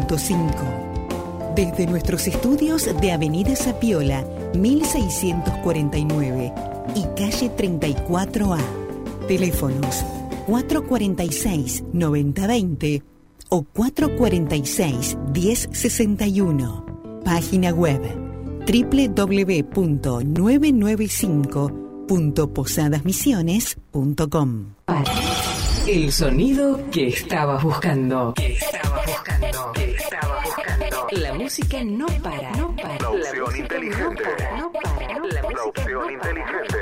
100.5. Desde nuestros estudios de Avenida Zapiola, 1649 y calle 34A. Teléfonos 446-9020 o 446-1061. Página web www.995.posadasmisiones.com. El sonido que estabas buscando. La música no para. La opción inteligente. La opción inteligente.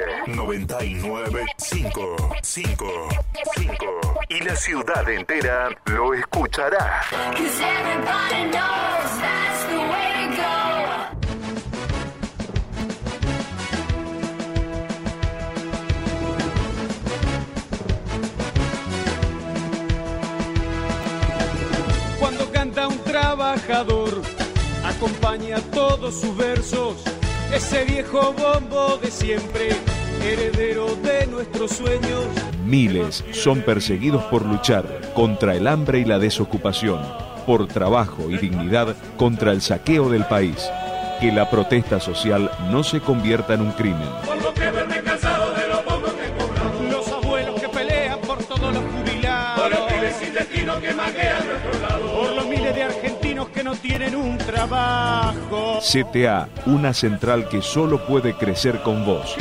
99.5. Y la ciudad entera lo escuchará. Cuando canta un trabajador, acompaña todos sus versos, ese viejo bombo de siempre, heredero de nuestros sueños. Miles son perseguidos por luchar contra el hambre y la desocupación, por trabajo y dignidad contra el saqueo del país. Que la protesta social no se convierta en un crimen. Por lo que verme cansado de lo poco que cobramos. Los abuelos que pelean por todos los jubilados. Por los pibes sin destino que maquean nuestro lado. Por los miles de argentinos que no tienen un trabajo. CTA, una central que solo puede crecer con vos.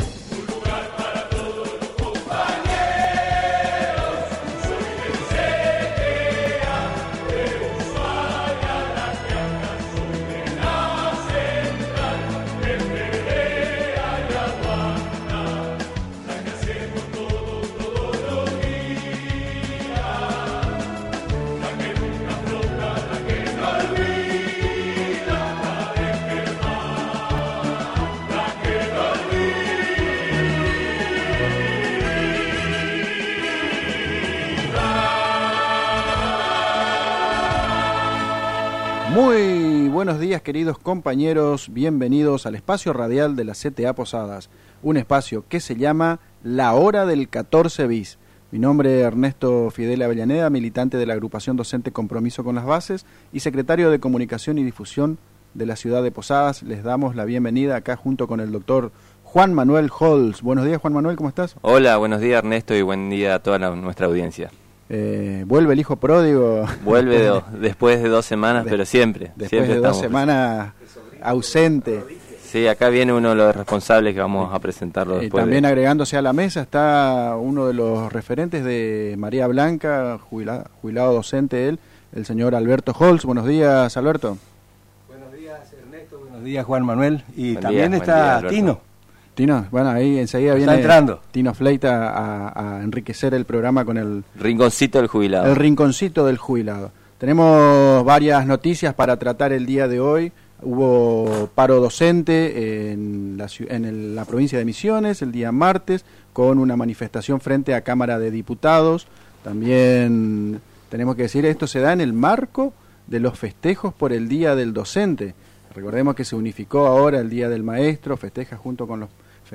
Muy buenos días, queridos compañeros, bienvenidos al espacio radial de la CTA Posadas, un espacio que se llama La Hora del 14 bis. Mi nombre es Ernesto Fidel Avellaneda, militante de la agrupación docente Compromiso con las Bases y secretario de Comunicación y Difusión de la ciudad de Posadas. Les damos la bienvenida acá junto con el doctor Juan Manuel Holz. Buenos días, Juan Manuel, ¿cómo estás? Hola, buenos días, Ernesto, y buen día a toda nuestra audiencia. Vuelve el hijo pródigo. Vuelve después de 2 semanas, pero siempre. Después siempre de 2 semanas ausente. Sí, acá viene uno de los responsables que vamos a presentarlo después. También agregándose a la mesa está uno de los referentes de María Blanca, jubilado docente él, el señor Alberto Holz. Buenos días, Alberto. Buenos días, Ernesto. Buenos días, Juan Manuel. Y Buen también día, está buen día, Tino. Tino, bueno, ahí enseguida viene entrando Tino Fleita a enriquecer el programa con el Rinconcito del Jubilado. El Rinconcito del Jubilado. Tenemos varias noticias para tratar el día de hoy. Hubo paro docente en la provincia de Misiones el día martes con una manifestación frente a Cámara de Diputados. También tenemos que decir, esto se da en el marco de los festejos por el Día del Docente. Recordemos que se unificó ahora el Día del Maestro, festejan junto con los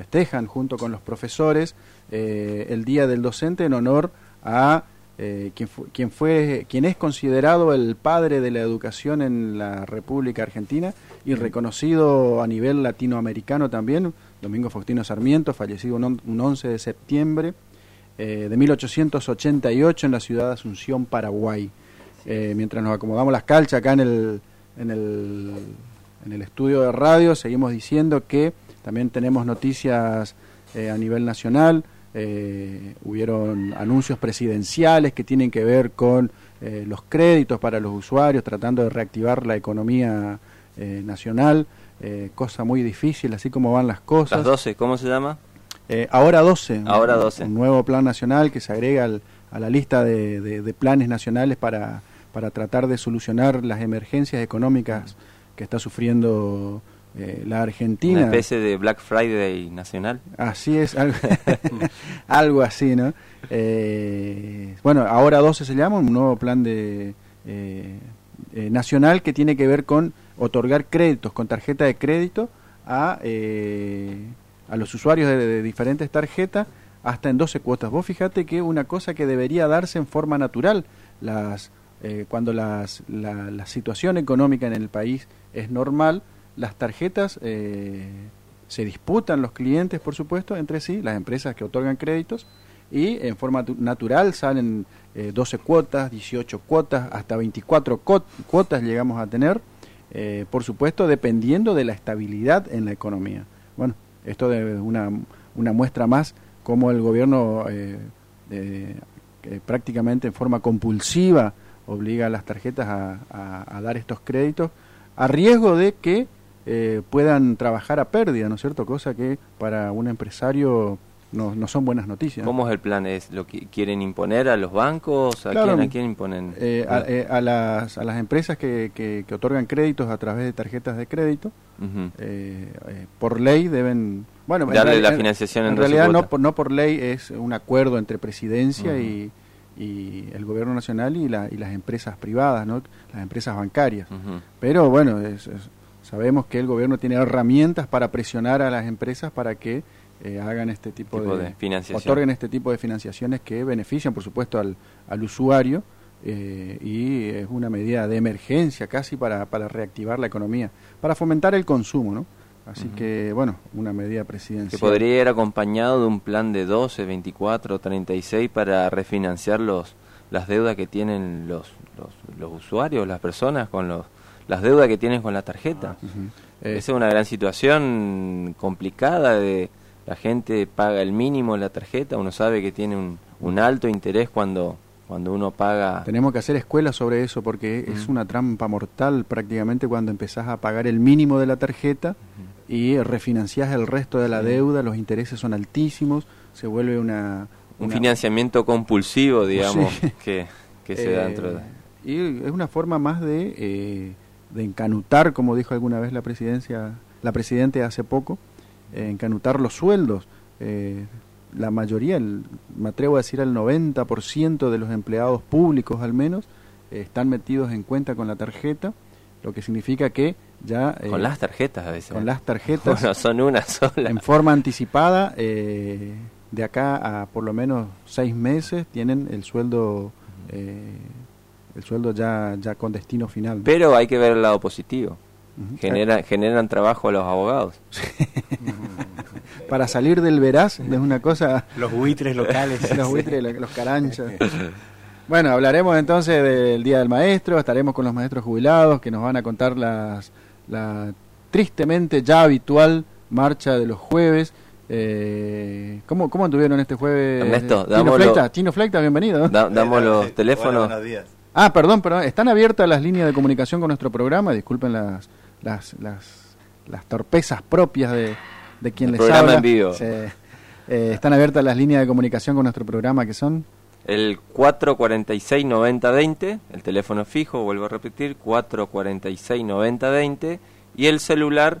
profesores el Día del Docente en honor a quien es considerado el padre de la educación en la República Argentina y reconocido a nivel latinoamericano también, Domingo Faustino Sarmiento, fallecido un 11 de septiembre de 1888 en la ciudad de Asunción, Paraguay. Mientras nos acomodamos las calchas acá en el estudio de radio, seguimos diciendo que también tenemos noticias a nivel nacional. Hubieron anuncios presidenciales que tienen que ver con los créditos para los usuarios, tratando de reactivar la economía nacional, cosa muy difícil, así como van las cosas. Las 12, ¿cómo se llama? Ahora 12. Ahora 12. Un nuevo plan nacional que se agrega a la lista de planes nacionales para tratar de solucionar las emergencias económicas que está sufriendo la Argentina. Una especie de Black Friday nacional. Así es, algo así, ¿no? Bueno, ahora 12 se llama, un nuevo plan nacional que tiene que ver con otorgar créditos con tarjeta de crédito a los usuarios de diferentes tarjetas hasta en 12 cuotas. Vos fíjate que una cosa que debería darse en forma natural, las cuando la situación económica en el país es normal, las tarjetas se disputan los clientes, por supuesto, entre sí, las empresas que otorgan créditos, y en forma natural salen 12 cuotas, 18 cuotas, hasta 24 cuotas llegamos a tener, por supuesto, dependiendo de la estabilidad en la economía. Bueno, esto es una muestra más cómo el gobierno prácticamente en forma compulsiva obliga a las tarjetas a dar estos créditos a riesgo de que puedan trabajar a pérdida, ¿no es cierto? Cosa que para un empresario no son buenas noticias. ¿Cómo es el plan? ¿Es lo que quieren imponer a los bancos? Claro, ¿A quién imponen? A las empresas que otorgan créditos a través de tarjetas de crédito, por ley deben... Bueno, darle la financiación en realidad no por ley, es un acuerdo entre presidencia y el gobierno nacional y las empresas privadas, ¿no? Las empresas bancarias. Pero bueno, sabemos que el gobierno tiene herramientas para presionar a las empresas para que hagan este tipo de financiación, otorguen este tipo de financiaciones que benefician, por supuesto, al usuario, y es una medida de emergencia casi para reactivar la economía, para fomentar el consumo, ¿no? Así que, bueno, una medida presidencial. Que podría ir acompañado de un plan de 12, 24, 36 para refinanciar las deudas que tienen los usuarios, las personas, con las deudas que tienen con la tarjeta. Esa es una gran situación complicada. La gente paga el mínimo en la tarjeta, uno sabe que tiene un alto interés cuando uno paga. Tenemos que hacer escuelas sobre eso porque es una trampa mortal prácticamente cuando empezás a pagar el mínimo de la tarjeta y refinanciás el resto de la deuda, los intereses son altísimos, se vuelve un financiamiento compulsivo, digamos, que se da dentro de... Y es una forma más de encanutar, como dijo alguna vez la presidente hace poco, encanutar los sueldos. La mayoría, me atrevo a decir el 90% de los empleados públicos al menos, están metidos en cuenta con la tarjeta, lo que significa que ya... con las tarjetas a veces. Con las tarjetas. Bueno, son una sola. En forma anticipada, de acá a por lo menos 6 meses tienen el sueldo ya con destino final. Pero hay que ver el lado positivo. Generan trabajo a los abogados. Para salir del veraz es una cosa... Los buitres locales. Los buitres, los caranchos. Bueno, hablaremos entonces del Día del Maestro, estaremos con los maestros jubilados que nos van a contar la tristemente ya habitual marcha de los jueves. ¿Cómo anduvieron este jueves? Ernesto, Chino Fleita, bienvenido. Damos los teléfonos. Buenos días. Perdón, están abiertas las líneas de comunicación con nuestro programa, disculpen las torpezas propias de quien les habla. En vivo. Están abiertas las líneas de comunicación con nuestro programa, que son... El 446-9020, el teléfono fijo, vuelvo a repetir, 446-9020, y el celular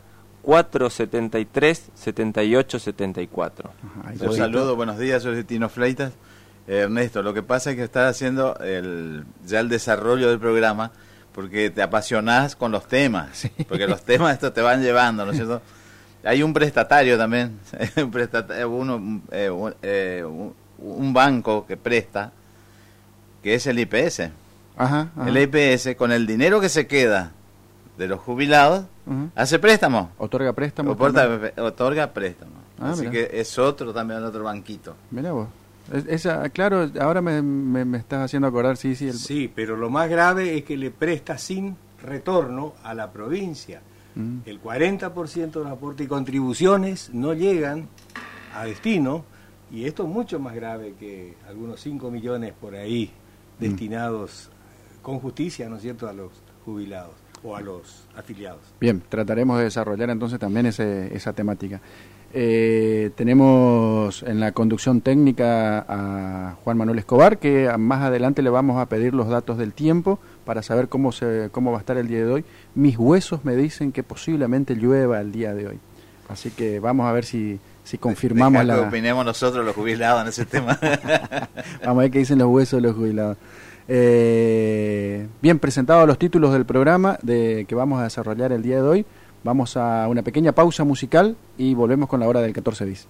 473-7874. Un saludo, buenos días, yo soy Tino Fleitas. Ernesto, lo que pasa es que estás haciendo ya el desarrollo del programa porque te apasionás con los temas, porque los temas estos te van llevando, ¿no es cierto? Hay un prestatario también, un banco que presta, que es el IPS. El IPS, con el dinero que se queda de los jubilados, hace préstamos. Otorga préstamos. Otorga préstamos. Así que es otro banquito. Mirá vos. Claro, ahora me estás haciendo acordar, sí. Sí, pero lo más grave es que le presta sin retorno a la provincia. El 40% de los aportes y contribuciones no llegan a destino, y esto es mucho más grave que algunos 5 millones por ahí destinados con justicia, ¿no es cierto?, a los jubilados o a los afiliados. Bien, trataremos de desarrollar entonces también esa temática. Tenemos en la conducción técnica a Juan Manuel Escobar, que más adelante le vamos a pedir los datos del tiempo para saber cómo va a estar el día de hoy. Mis huesos me dicen que posiblemente llueva el día de hoy, así que vamos a ver si confirmamos que opinemos nosotros los jubilados en ese tema. Vamos a ver qué dicen los huesos de los jubilados. Bien, presentados los títulos del programa que vamos a desarrollar el día de hoy. Vamos a una pequeña pausa musical y volvemos con la hora del 14 bis.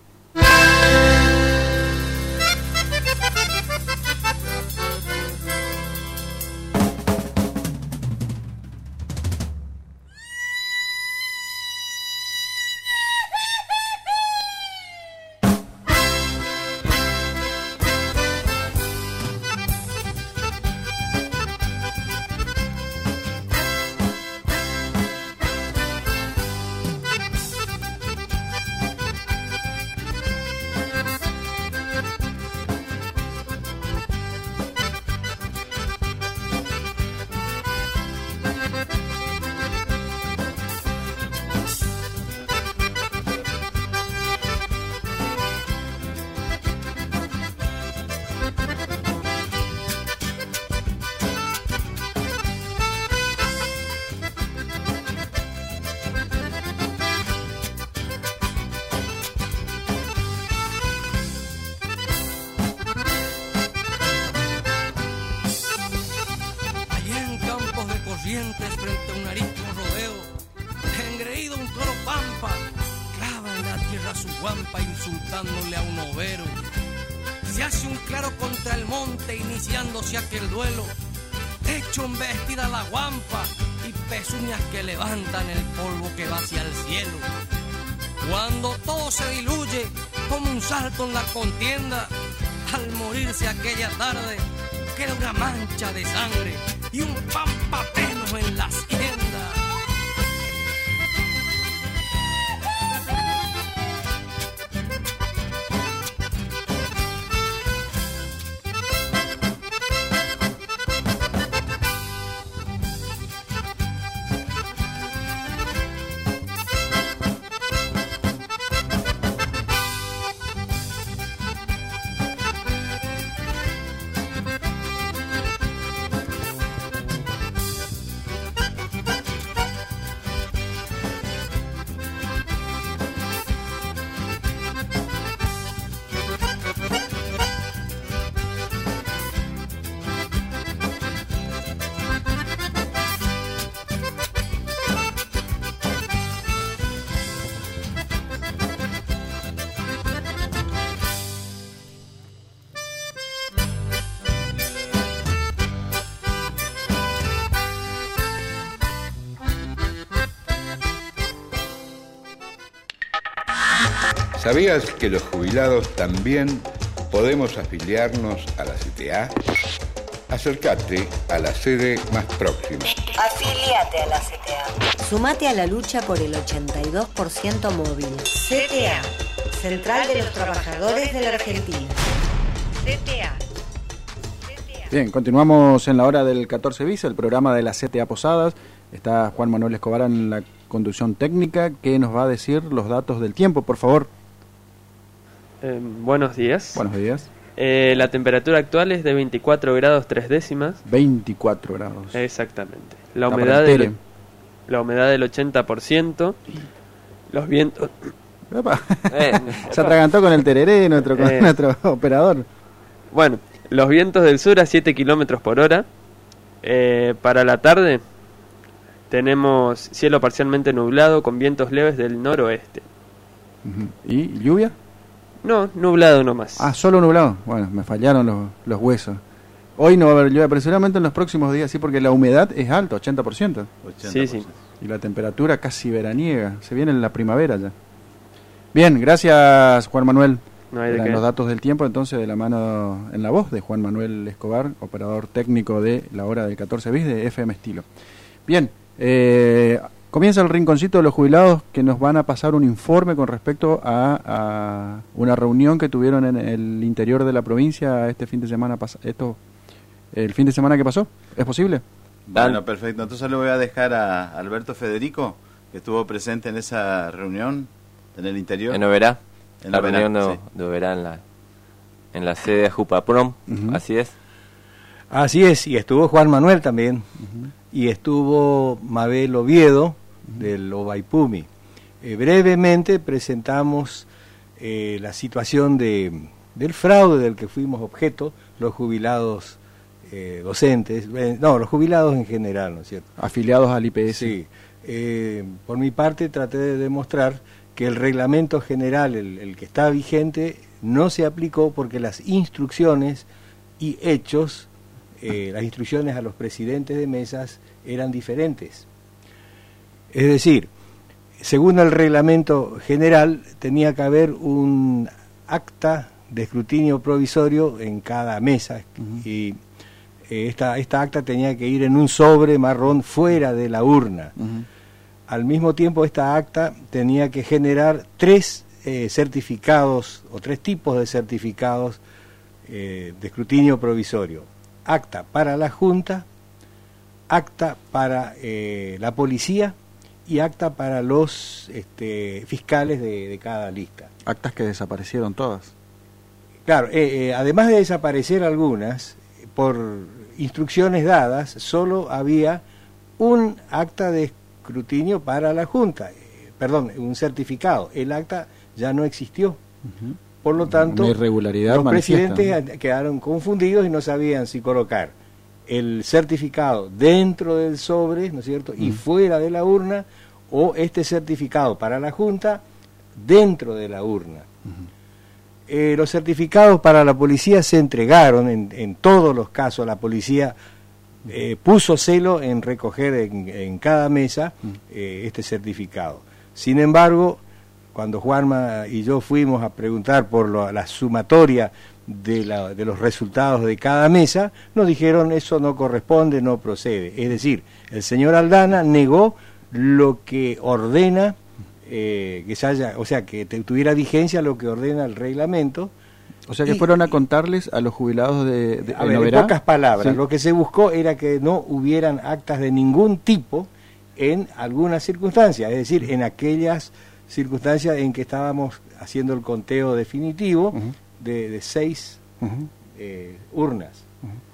montes frente a un arisco rodeo, engreído un toro pampa, clava en la tierra su guampa insultándole a un overo. Se hace un claro contra el monte iniciándose aquel duelo, hecho embestida la guampa y pezuñas que levantan el polvo que va hacia el cielo. Cuando todo se diluye como un salto en la contienda, al morirse aquella tarde queda una mancha de sangre y un pampapeno en la hacienda. ¿Sabías que los jubilados también podemos afiliarnos a la CTA? Acércate a la sede más próxima. Afíliate a la CTA. Sumate a la lucha por el 82% móvil. CTA, Central de los Trabajadores de la Argentina. CTA. Bien, continuamos en la hora del 14 bis, el programa de la CTA Posadas. Está Juan Manuel Escobar en la conducción técnica, que nos va a decir los datos del tiempo, por favor. Buenos días. Buenos días. La temperatura actual es de 24 grados 3 décimas. 24 grados. Exactamente. La humedad del 80%. Los vientos... Se atragantó con el tereré nuestro operador. Bueno, los vientos del sur a 7 kilómetros por hora. Para la tarde tenemos cielo parcialmente nublado con vientos leves del noroeste. ¿Y lluvia? No, nublado nomás. Ah, solo nublado. Bueno, me fallaron los huesos. Hoy no va a haber lluvia, pero seguramente en los próximos días sí, porque la humedad es alta, 80%. Sí, sí. Y la temperatura casi veraniega. Se viene la primavera ya. Bien, gracias Juan Manuel. No hay de qué. Los datos del tiempo, entonces, de la mano, en la voz de Juan Manuel Escobar, operador técnico de la hora del 14 bis de FM Estilo. Bien, comienza el rinconcito de los jubilados, que nos van a pasar un informe con respecto a una reunión que tuvieron en el interior de la provincia este fin de semana el fin de semana que pasó. ¿Es posible? Bueno, perfecto. Entonces le voy a dejar a Alberto Federico, que estuvo presente en esa reunión en el interior. En Oberá. En la Oberá, reunión de Oberá en la sede de Jupaprom. Así es. Así es, y estuvo Juan Manuel también. Y estuvo Mabel Oviedo, del Ovaipumi. Brevemente presentamos la situación del fraude del que fuimos objeto, los jubilados docentes, los jubilados en general, ¿no es cierto? Afiliados al IPS. Sí. Por mi parte traté de demostrar que el reglamento general, el que está vigente, no se aplicó porque las instrucciones y hechos, las instrucciones a los presidentes de mesas eran diferentes. Es decir, según el reglamento general, tenía que haber un acta de escrutinio provisorio en cada mesa, y esta acta tenía que ir en un sobre marrón fuera de la urna. Al mismo tiempo, esta acta tenía que generar 3 certificados, o 3 tipos de certificados de escrutinio provisorio: acta para la Junta, acta para la policía y acta para los fiscales de cada lista. Actas que desaparecieron todas. Claro, además de desaparecer algunas, por instrucciones dadas, solo había un acta de escrutinio para la Junta, un certificado. El acta ya no existió. Por lo tanto, una irregularidad los manifiesta, presidentes quedaron confundidos y no sabían si colocar el certificado dentro del sobre, ¿no es cierto?, y fuera de la urna, o este certificado para la Junta dentro de la urna. Los certificados para la policía se entregaron en todos los casos. La policía puso celo en recoger en cada mesa este certificado. Sin embargo, cuando Juanma y yo fuimos a preguntar por la sumatoria de los resultados de cada mesa, nos dijeron eso no corresponde, no procede. Es decir, el señor Aldana negó lo que ordena que se haya, o sea, que tuviera vigencia lo que ordena el reglamento. O sea que fueron a contarles a los jubilados de en pocas palabras, lo que se buscó era que no hubieran actas de ningún tipo en algunas circunstancias, es decir, en aquellas circunstancias en que estábamos haciendo el conteo definitivo de 6 urnas.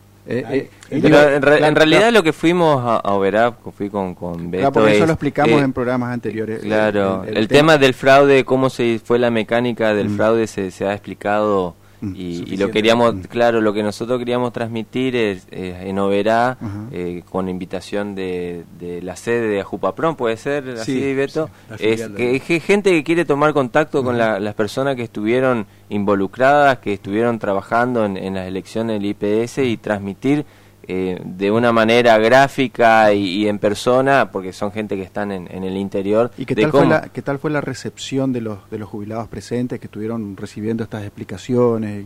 En realidad lo que fuimos a Oberá, fui con Beto, porque eso lo explicamos en programas anteriores. Claro, el tema del fraude, cómo se fue la mecánica del fraude se ha explicado y lo queríamos, claro, lo que nosotros queríamos transmitir es en Oberá, con invitación de la sede de Ajupaprom, puede ser así, Beto, es que gente que quiere tomar contacto con las personas que estuvieron involucradas, que estuvieron trabajando en las elecciones del IPS y transmitir de una manera gráfica y en persona, porque son gente que están en el interior. ¿Y qué tal fue la recepción de los jubilados presentes que estuvieron recibiendo estas explicaciones?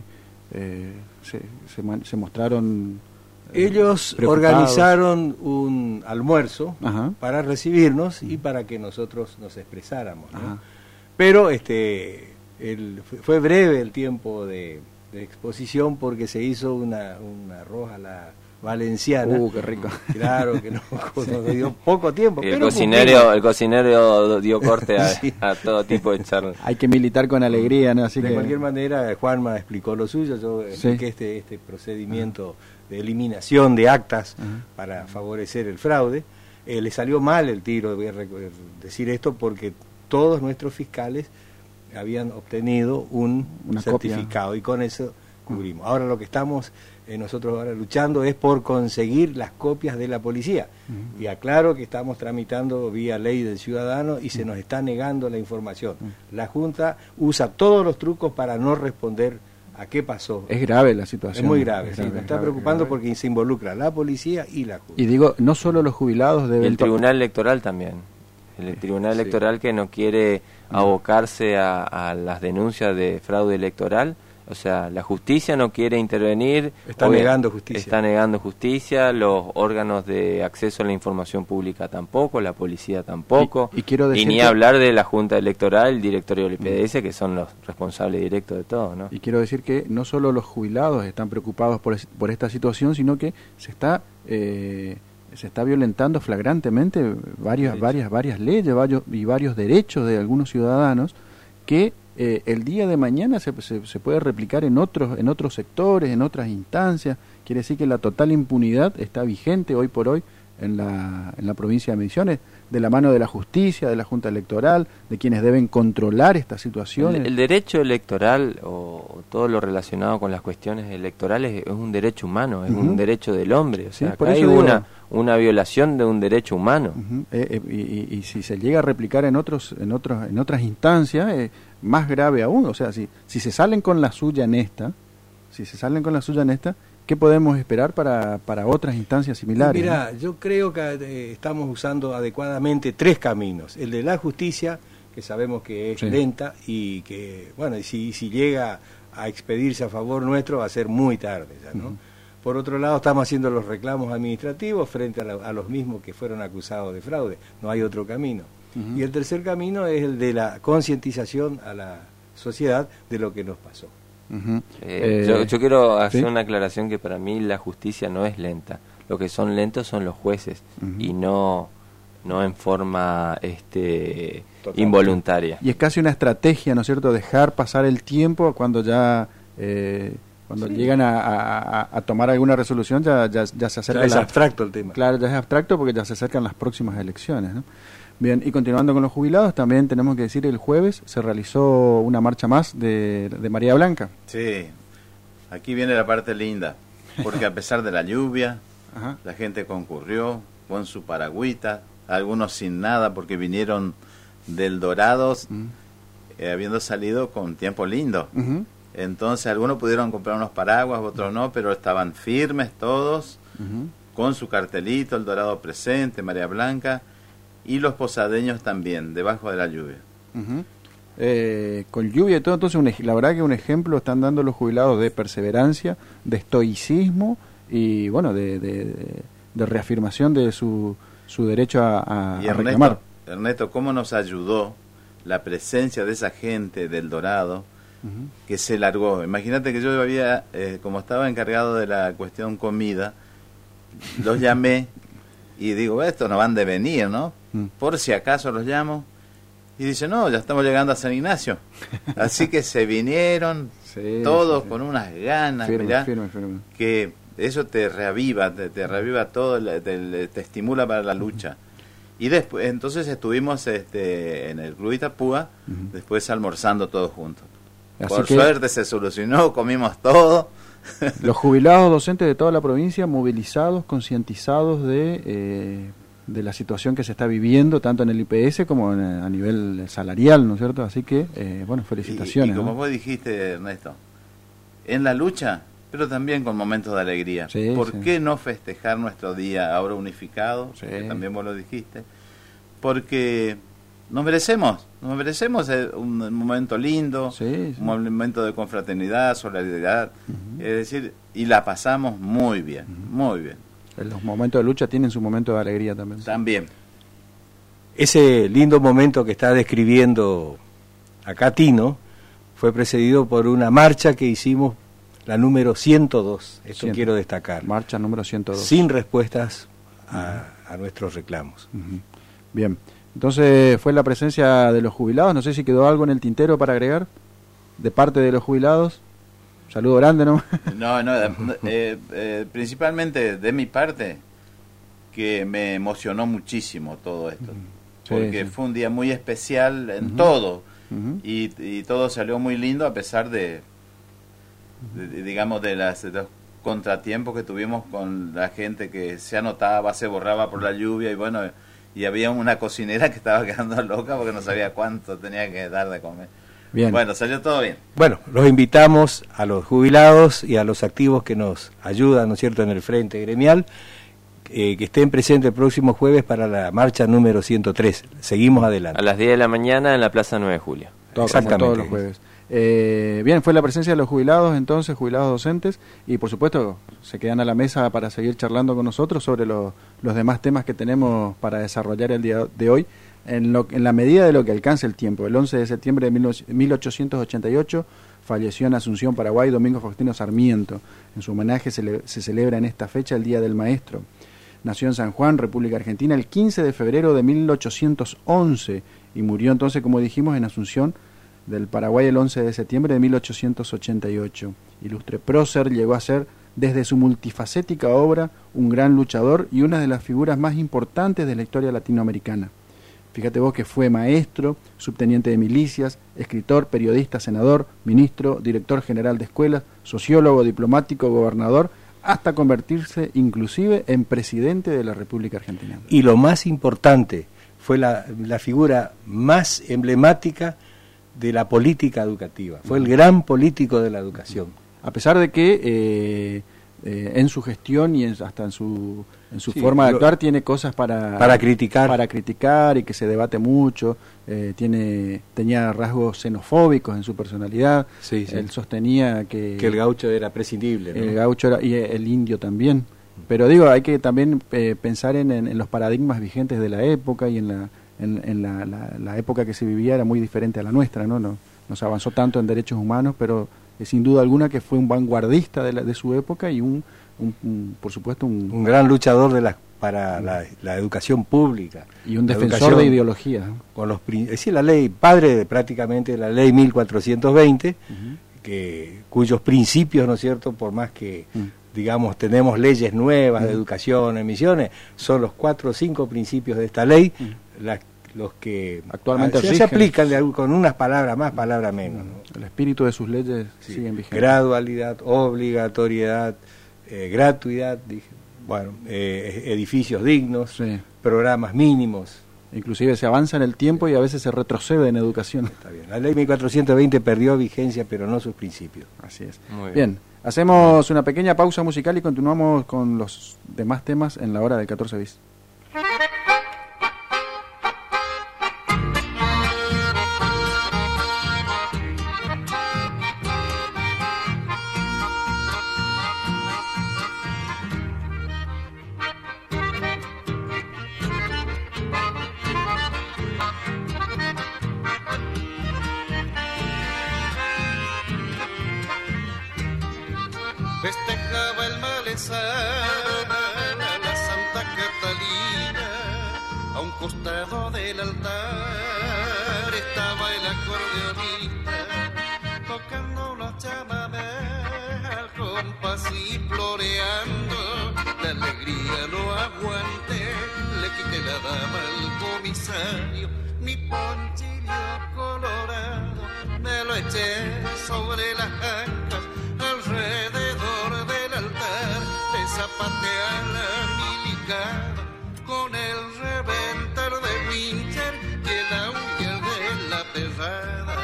Se mostraron ellos organizaron un almuerzo para recibirnos y para que nosotros nos expresáramos, ¿no? Pero fue breve el tiempo de exposición porque se hizo una arroz a la valenciana. Qué rico. Claro que nos dio poco tiempo. El cocinero dio corte a todo tipo de charlas. Hay que militar con alegría, ¿no? De cualquier manera, Juanma explicó lo suyo, yo expliqué este procedimiento de eliminación de actas para favorecer el fraude. Le salió mal el tiro, voy a decir esto, porque todos nuestros fiscales habían obtenido una certificado copia. Y con eso cubrimos. Ahora lo que estamos nosotros ahora luchando es por conseguir las copias de la policía. Y aclaro que estamos tramitando vía ley del ciudadano y se nos está negando la información. La Junta usa todos los trucos para no responder a qué pasó. Es grave la situación. Es muy grave, nos está preocupando porque se involucra la policía y la Junta. Y digo, no solo los jubilados deben... El Tribunal Electoral también. El Tribunal Electoral que no quiere abocarse a las denuncias de fraude electoral. O sea, la justicia no quiere intervenir. Está negando justicia. Está negando justicia, los órganos de acceso a la información pública tampoco, la policía tampoco. Y ni hablar de la Junta Electoral, el directorio del IPS, que son los responsables directos de todo, ¿no? Y quiero decir que no solo los jubilados están preocupados por esta situación, sino que se está violentando flagrantemente varias leyes y varios derechos de algunos ciudadanos que el día de mañana se puede replicar en otros sectores, en otras instancias. Quiere decir que la total impunidad está vigente hoy por hoy en la provincia de Misiones, de la mano de la justicia, de la Junta Electoral, de quienes deben controlar estas situaciones. El derecho electoral o todo lo relacionado con las cuestiones electorales es un derecho humano, es un derecho del hombre. O sea, acá hay una violación de un derecho humano. Y si se llega a replicar en otras instancias, más grave aún. O sea, si se salen con la suya en esta, ¿qué podemos esperar para otras instancias similares? Mira, yo creo que estamos usando adecuadamente 3 caminos. El de la justicia, que sabemos que es lenta y que, bueno, y si llega a expedirse a favor nuestro va a ser muy tarde ya, ¿no? Por otro lado, estamos haciendo los reclamos administrativos frente a los mismos que fueron acusados de fraude. No hay otro camino. Y el tercer camino es el de la concientización a la sociedad de lo que nos pasó. Yo quiero hacer una aclaración que para mí la justicia no es lenta. Lo que son lentos son los jueces y no en forma involuntaria. Y es casi una estrategia, ¿no es cierto?, dejar pasar el tiempo cuando ya llegan a tomar alguna resolución ya se acerca. Ya es abstracto el tema. Claro, ya es abstracto porque ya se acercan las próximas elecciones, ¿no? Bien, y continuando con los jubilados, también tenemos que decir el jueves se realizó una marcha más de María Blanca. Sí, aquí viene la parte linda, porque a pesar de la lluvia, Ajá. La gente concurrió con su paragüita, algunos sin nada porque vinieron del Dorados habiendo salido con tiempo lindo. Entonces algunos pudieron comprar unos paraguas, otros no, pero estaban firmes todos, con su cartelito, El Dorado presente, María Blanca, y los posadeños también, debajo de la lluvia. Con lluvia y todo, entonces la verdad que un ejemplo están dando los jubilados de perseverancia, de estoicismo y bueno, de reafirmación de su derecho a reclamar. Ernesto, ¿cómo nos ayudó la presencia de esa gente del Dorado que se largó? Imagínate que yo había, como estaba encargado de la cuestión comida, los llamé y digo, estos no van de venir, ¿no? Por si acaso los llamo. Y dice, no, ya estamos llegando a San Ignacio. Así que se vinieron todos con unas ganas, mirá, firme. que eso te reaviva, te reaviva todo, te estimula para la lucha. Y después, entonces estuvimos en el Club Itapúa, después almorzando todos juntos. Así Por que suerte se solucionó, comimos todo. Los jubilados docentes de toda la provincia movilizados, concientizados de la situación que se está viviendo, tanto en el IPS como a nivel salarial, ¿no es cierto? Así que, bueno, felicitaciones. Y como ¿no? vos dijiste, Ernesto, en la lucha, pero también con momentos de alegría. ¿Por qué no festejar nuestro día ahora unificado? Que también vos lo dijiste. Porque nos merecemos un momento lindo, un momento de confraternidad, solidaridad, es decir, y la pasamos muy bien, muy bien. Los momentos de lucha tienen su momento de alegría también. También. Ese lindo momento que está describiendo acá Tino fue precedido por una marcha que hicimos, la número 102, esto quiero destacar. Marcha número 102. Sin respuestas a nuestros reclamos. Bien, entonces fue la presencia de los jubilados, no sé si quedó algo en el tintero para agregar, de parte de los jubilados. Saludo grande, ¿no? Principalmente de mi parte, que me emocionó muchísimo todo esto. Porque fue un día muy especial en todo. Y todo salió muy lindo a pesar de digamos, de los contratiempos que tuvimos con la gente que se anotaba, se borraba por la lluvia y bueno, y había una cocinera que estaba quedando loca porque no sabía cuánto tenía que dar de comer. Bien. Bueno, salió todo bien. Bueno, los invitamos a los jubilados y a los activos que nos ayudan, ¿no es cierto?, en el frente gremial, que estén presentes el próximo jueves para la marcha número 103. Seguimos adelante. A las 10 de la mañana en la Plaza 9 de Julio. Exactamente. Todos los jueves. Bien, fue la presencia de los jubilados entonces, jubilados docentes, y por supuesto se quedan a la mesa para seguir charlando con nosotros sobre los demás temas que tenemos para desarrollar el día de hoy, en la medida de lo que alcance el tiempo. El 11 de septiembre de 1888 falleció en Asunción, Paraguay, Domingo Faustino Sarmiento. En su homenaje se celebra en esta fecha el Día del Maestro. Nació en San Juan, República Argentina, el 15 de febrero de 1811 y murió entonces, como dijimos, en Asunción del Paraguay el 11 de septiembre de 1888. Ilustre prócer, llegó a ser, desde su multifacética obra, un gran luchador y una de las figuras más importantes de la historia latinoamericana. Fíjate vos que fue maestro, subteniente de milicias, escritor, periodista, senador, ministro, director general de escuelas, sociólogo, diplomático, gobernador, hasta convertirse inclusive en presidente de la República Argentina. Y lo más importante, fue la figura más emblemática de la política educativa. Fue el gran político de la educación. A pesar de que en su gestión y hasta en su forma de actuar tiene cosas para criticar y que se debate mucho. Tenía rasgos xenofóbicos en su personalidad. Él sostenía que el gaucho era prescindible, ¿no? El gaucho era, y el indio también. Pero digo, hay que también pensar en los paradigmas vigentes de la época y en la época que se vivía era muy diferente a la nuestra, ¿no? No se avanzó tanto en derechos humanos, pero sin duda alguna que fue un vanguardista de su época y por supuesto un gran luchador para la educación pública y un defensor de ideología, con la ley padre prácticamente la ley 1420, cuyos principios, ¿no es cierto?, por más que digamos tenemos leyes nuevas de educación en Misiones, son los 4 o 5 principios de esta ley los que actualmente se aplican con unas palabras más, palabras menos, ¿no? El espíritu de sus leyes siguen vigentes. Gradualidad, obligatoriedad, gratuidad, edificios dignos, programas mínimos. Inclusive se avanza en el tiempo y a veces se retrocede en educación. Está bien. La ley 1420 perdió vigencia, pero no sus principios. Así es. Muy Bien, hacemos una pequeña pausa musical y continuamos con los demás temas en la hora del 14 bis. Festejaba el malezal a la Santa Catalina, a un costado del altar estaba el acordeonista, tocando unos chamamés al compás y floreando, la alegría no aguanté, le quité la dama al comisario, mi ponchillo colorado, me lo eché sobre las ancas, alrededor del altar, le zapateé a la milicada, con el reventar de Wincher y el auger de la perrada.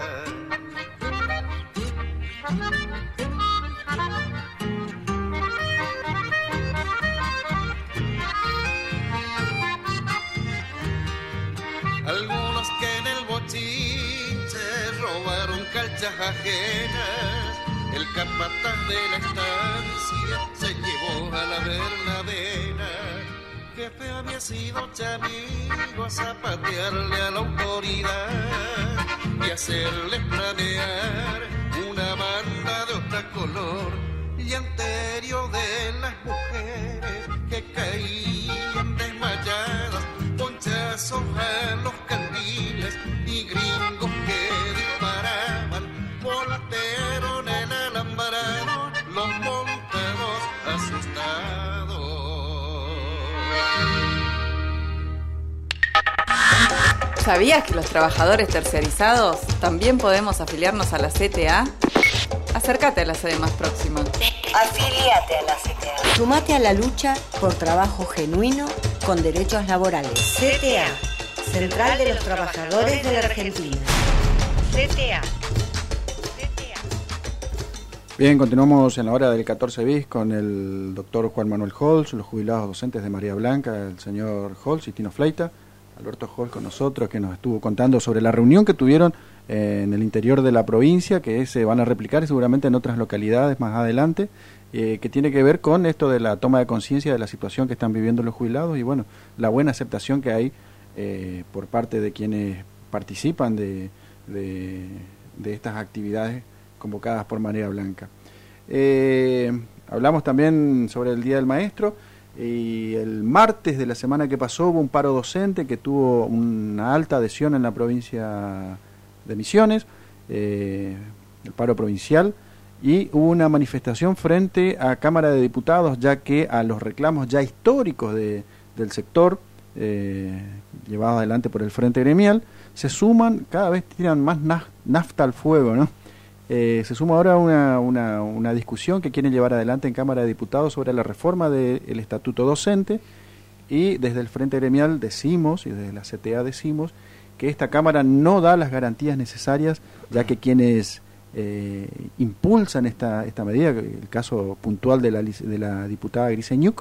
Algunos que en el bochinche robaron calchas ajenas, el capataz de la estancia se llevó a la Bernadena. Que feo había sido chamigo a zapatearle a la autoridad y hacerle planear una banda de otra color, llanterio de las mujeres que caían desmayadas, ponchazos a los candiles y gringos que disparaban, voltearon el alambrado, los montados asustados. ¿Sabías que los trabajadores terciarizados también podemos afiliarnos a la CTA? Acércate a la sede más próxima. Afíliate a la CTA. Sumate a la lucha por trabajo genuino con derechos laborales. CTA, Central de los Trabajadores de la Argentina. CTA. Bien, continuamos en la hora del 14 bis con el doctor Juan Manuel Holz, los jubilados docentes de María Blanca, el señor Holz y Tino Fleita, Alberto Holz con nosotros, que nos estuvo contando sobre la reunión que tuvieron en el interior de la provincia, que se van a replicar seguramente en otras localidades más adelante, que tiene que ver con esto de la toma de conciencia de la situación que están viviendo los jubilados y bueno, la buena aceptación que hay por parte de quienes participan de estas actividades convocadas por María Blanca. Hablamos también sobre el Día del Maestro y el martes de la semana que pasó hubo un paro docente que tuvo una alta adhesión en la provincia de Misiones, el paro provincial, y hubo una manifestación frente a Cámara de Diputados, ya que a los reclamos ya históricos del sector llevados adelante por el Frente Gremial se suman, cada vez tiran más nafta al fuego, ¿no? Se suma ahora una discusión que quieren llevar adelante en Cámara de Diputados sobre la reforma del Estatuto Docente, y desde el Frente Gremial decimos, y desde la CTA decimos, que esta Cámara no da las garantías necesarias, ya que quienes impulsan esta medida, el caso puntual de la diputada Griseñuk,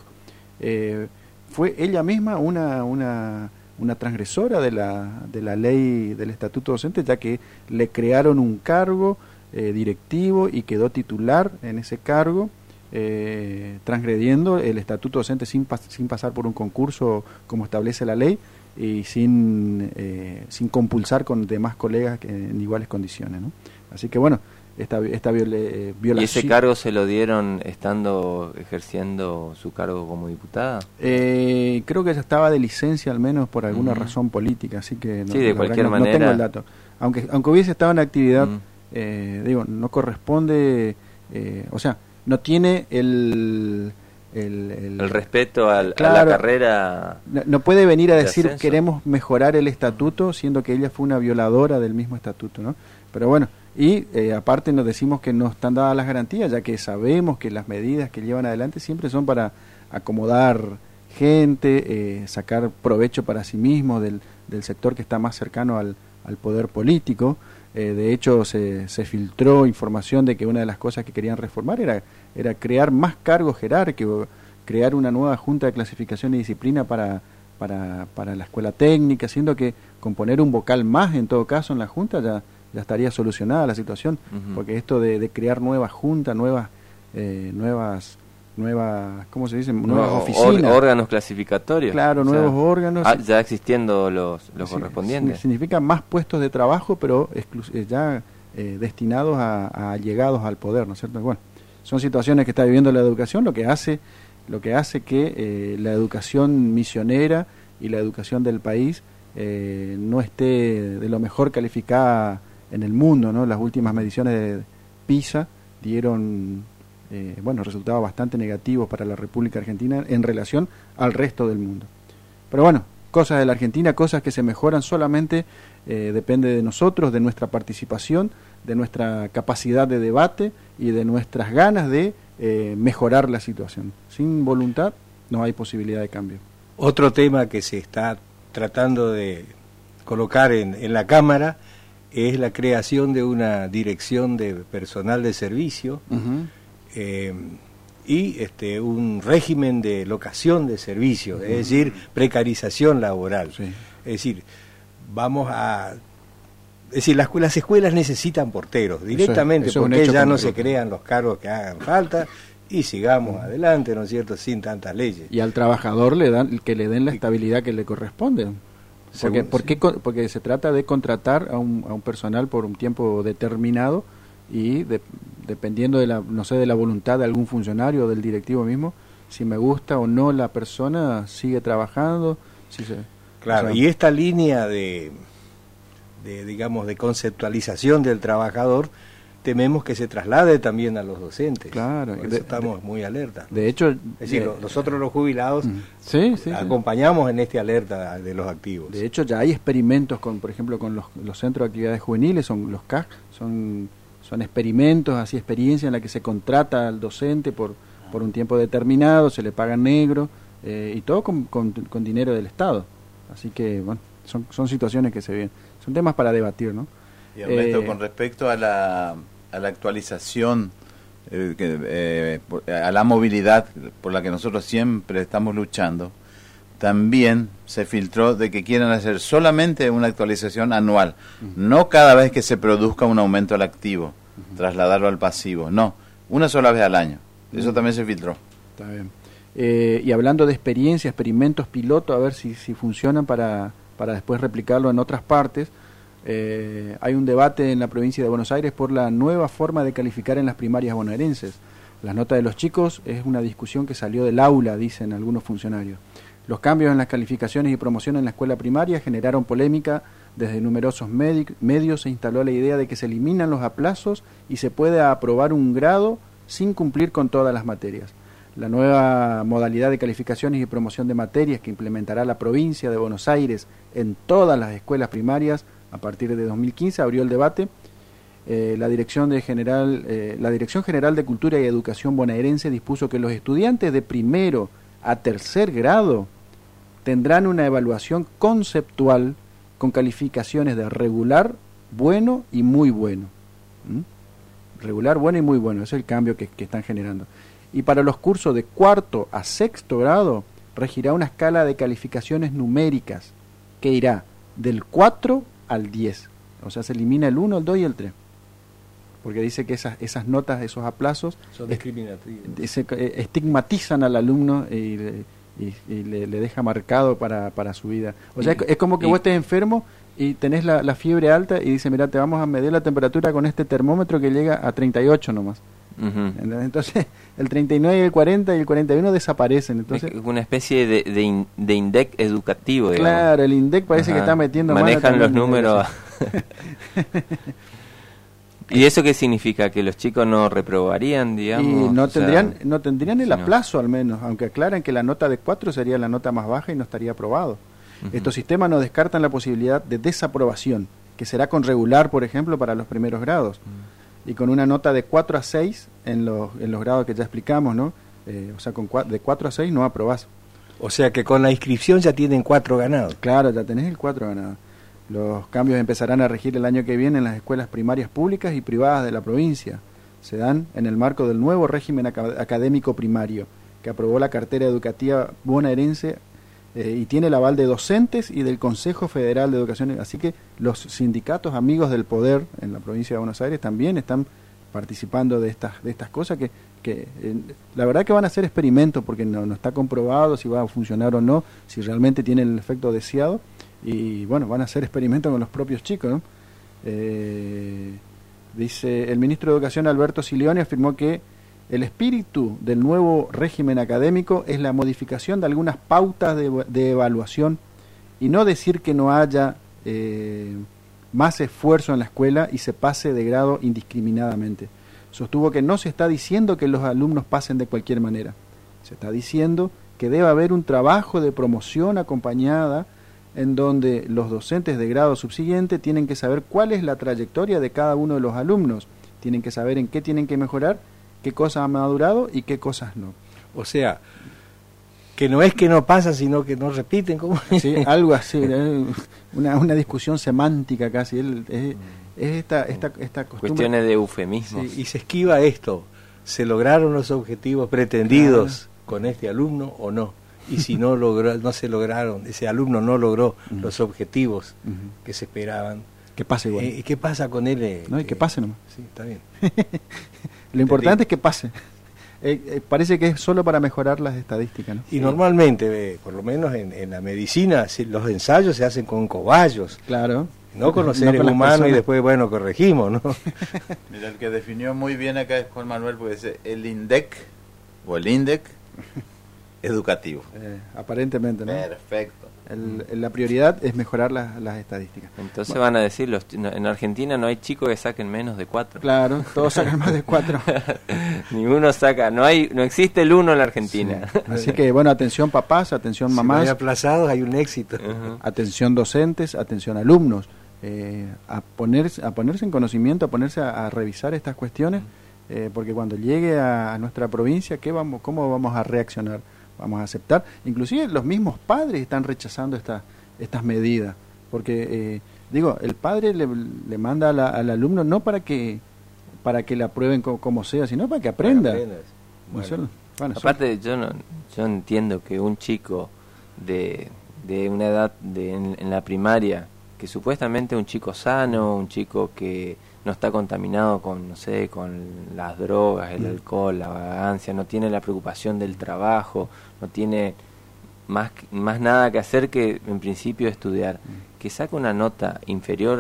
fue ella misma una transgresora de la ley del Estatuto Docente, ya que le crearon un cargo directivo y quedó titular en ese cargo, transgrediendo el Estatuto Docente sin pasar por un concurso como establece la ley y sin compulsar con demás colegas en iguales condiciones, ¿no? Así que bueno, esta violación. ¿Y ese cargo se lo dieron ejerciendo su cargo como diputada? Creo que ella estaba de licencia al menos por alguna razón política, así que sí, de cualquier manera. No tengo el dato. Aunque hubiese estado en actividad, no corresponde, o sea, no tiene el respeto a la carrera. No puede venir a decir ascenso. Queremos mejorar el estatuto, siendo que ella fue una violadora del mismo estatuto, ¿no? Pero bueno, y aparte nos decimos que no están dadas las garantías, ya que sabemos que las medidas que llevan adelante siempre son para acomodar gente, sacar provecho para sí mismo del sector que está más cercano al poder político. De hecho, se filtró información de que una de las cosas que querían reformar era crear más cargos jerárquicos, crear una nueva junta de clasificación y disciplina para la escuela técnica, siendo que con poner un vocal más en todo caso en la junta ya estaría solucionada la situación, porque esto de crear nuevas juntas, nuevas ¿cómo se dice? Nuevas oficinas, órganos clasificatorios, claro, nuevos órganos, ya existiendo los correspondientes, significa más puestos de trabajo, pero ya destinados a llegados al poder, ¿no es cierto? Bueno, son situaciones que está viviendo la educación, lo que hace que la educación misionera y la educación del país no esté de lo mejor calificada en el mundo, ¿no? Las últimas mediciones de PISA dieron resultados bastante negativos para la República Argentina en relación al resto del mundo. Pero bueno, cosas de la Argentina, cosas que se mejoran solamente depende de nosotros, de nuestra participación, de nuestra capacidad de debate y de nuestras ganas de mejorar la situación. Sin voluntad no hay posibilidad de cambio. Otro tema que se está tratando de colocar en la Cámara es la creación de una dirección de personal de servicio y un régimen de locación de servicios, es decir, precarización laboral. Sí. Es decir, las escuelas necesitan porteros directamente, eso porque ya no se crean los cargos que hagan falta y sigamos adelante, ¿no es cierto?, sin tantas leyes. Y al trabajador le den la estabilidad que le corresponde. Porque se trata de contratar a un personal por un tiempo determinado y dependiendo de la voluntad de algún funcionario o del directivo mismo, si me gusta o no la persona, sigue trabajando. Claro, y esta línea de conceptualización del trabajador, tememos que se traslade también a los docentes. Claro, por eso estamos muy alerta. De hecho, es decir, nosotros los jubilados acompañamos en esta alerta de los activos. De hecho, ya hay experimentos por ejemplo, con los centros de actividades juveniles, son los CAC, son experimentos, así experiencia en la que se contrata al docente por un tiempo determinado, se le paga negro y todo con dinero del Estado. Así que, bueno, son situaciones que se vienen. Son temas para debatir, ¿no? Y Ernesto, con respecto a la actualización, a la movilidad por la que nosotros siempre estamos luchando, también se filtró de que quieren hacer solamente una actualización anual, no cada vez que se produzca un aumento al activo, trasladarlo al pasivo, no, una sola vez al año. Eso también se filtró. Está bien. Y hablando de experiencia, experimentos piloto, a ver si funcionan para después replicarlo en otras partes. Hay un debate en la provincia de Buenos Aires por la nueva forma de calificar en las primarias bonaerenses. Las notas de los chicos es una discusión que salió del aula, dicen algunos funcionarios. Los cambios en las calificaciones y promoción en la escuela primaria generaron polémica. Desde numerosos medios se instaló la idea de que se eliminan los aplazos y se puede aprobar un grado sin cumplir con todas las materias. La nueva modalidad de calificaciones y promoción de materias que implementará la provincia de Buenos Aires en todas las escuelas primarias a partir de 2015 abrió el debate. La Dirección General de Cultura y Educación bonaerense dispuso que los estudiantes de primero a tercer grado tendrán una evaluación conceptual con calificaciones de regular, bueno y muy bueno. Regular, bueno y muy bueno, ese es el cambio que están generando. Y para los cursos de cuarto a sexto grado regirá una escala de calificaciones numéricas que irá del 4 al 10. O sea, se elimina el 1, el 2 y el 3. Porque dice que esas notas, esos aplazos son discriminativos. Estigmatizan al alumno y le deja marcado para su vida. O sea, es como que vos estés enfermo y tenés la fiebre alta y dice, mira, te vamos a medir la temperatura con este termómetro que llega a 38 nomás. Entonces el 39 y el 40 y el 41 desaparecen. Entonces es una especie de INDEC educativo, digamos. Claro, el INDEC parece que está metiendo manejan los números. ¿Y eso qué significa? ¿Que los chicos no reprobarían, digamos? Y no tendrían el aplazo, al menos, aunque aclaran que la nota de 4 sería la nota más baja y no estaría aprobado. Estos sistemas no descartan la posibilidad de desaprobación, que será con regular, por ejemplo, para los primeros grados. Y con una nota de 4 a 6 en los grados que ya explicamos, ¿no? O sea, de 4 a 6 no aprobás. O sea que con la inscripción ya tienen 4 ganados. Claro, ya tenés el 4 ganado. Los cambios empezarán a regir el año que viene en las escuelas primarias públicas y privadas de la provincia. Se dan en el marco del nuevo régimen académico primario, que aprobó la cartera educativa bonaerense y tiene el aval de docentes y del Consejo Federal de Educación. Así que los sindicatos amigos del poder en la provincia de Buenos Aires también están participando de estas cosas que la verdad que van a hacer experimentos porque no está comprobado si va a funcionar o no, si realmente tienen el efecto deseado, y bueno, van a hacer experimentos con los propios chicos, ¿no? Dice el ministro de Educación Alberto Silioni afirmó que el espíritu del nuevo régimen académico es la modificación de algunas pautas de evaluación y no decir que no haya más esfuerzo en la escuela y se pase de grado indiscriminadamente. Sostuvo que no se está diciendo que los alumnos pasen de cualquier manera. Se está diciendo que debe haber un trabajo de promoción acompañada en donde los docentes de grado subsiguiente tienen que saber cuál es la trayectoria de cada uno de los alumnos. Tienen que saber en qué tienen que mejorar, qué cosas han madurado y qué cosas no. O sea, que no es que no pasa, sino que no repiten. ¿Cómo? Sí, algo así, una discusión semántica casi. Es esta costumbre. Cuestiones de eufemismos. Sí, y se esquiva esto. ¿Se lograron los objetivos pretendidos con este alumno o no? Y si no se lograron, ese alumno no logró los objetivos que se esperaban. Que pase igual. ¿Qué pasa con él? No, y que pase nomás. Sí, está bien. Lo importante es que pase. Parece que es solo para mejorar las estadísticas, ¿no? Y normalmente, por lo menos en la medicina, los ensayos se hacen con cobayos. Claro. No con los seres humanos y después, bueno, corregimos, ¿no? Mira, el que definió muy bien acá es Juan Manuel, porque dice el INDEC, o el INDEC educativo. Aparentemente, ¿no? Perfecto. La prioridad es mejorar las estadísticas. Entonces van a decir, en Argentina no hay chicos que saquen menos de 4. Claro, todos sacan más de 4. Ninguno saca, no existe el 1 en la Argentina. Sí. Así que bueno, atención papás, atención mamás. Si no hay aplazados, hay un éxito. Atención docentes, atención alumnos. A ponerse en conocimiento, a ponerse a revisar estas cuestiones, porque cuando llegue a nuestra provincia, ¿cómo vamos a reaccionar? Vamos a aceptar. Inclusive los mismos padres están rechazando estas medidas, porque el padre le manda al alumno no para que la aprueben como sea, sino para que aprenda. Bueno. Aparte yo entiendo que un chico de una edad en la primaria, que supuestamente un chico sano, un chico que no está contaminado con las drogas, el alcohol, la vagancia, no tiene la preocupación del trabajo, no tiene más nada que hacer que en principio estudiar, que saca una nota inferior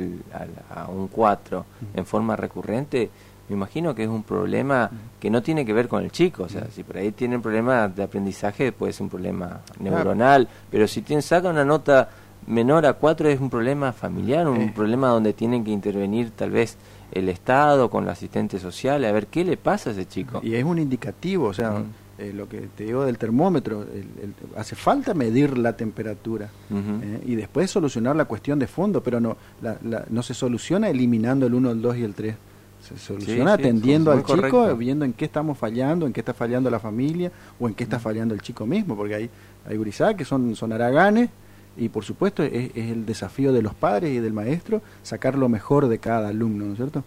a un 4 en forma recurrente, me imagino que es un problema que no tiene que ver con el chico. O sea, si por ahí tiene un problema de aprendizaje, puede ser un problema neuronal, pero si saca una nota menor a 4 es un problema familiar, un problema donde tienen que intervenir tal vez el Estado con los asistentes sociales, a ver qué le pasa a ese chico. Y es un indicativo, o sea, lo que te digo del termómetro, hace falta medir la temperatura y después solucionar la cuestión de fondo, pero no se soluciona eliminando el 1, el 2 y el 3. Se soluciona atendiendo al chico, correcto, viendo en qué estamos fallando, en qué está fallando la familia o en qué está fallando el chico mismo, porque hay gurizada que son haraganes. Y por supuesto es el desafío de los padres y del maestro sacar lo mejor de cada alumno, ¿no es cierto?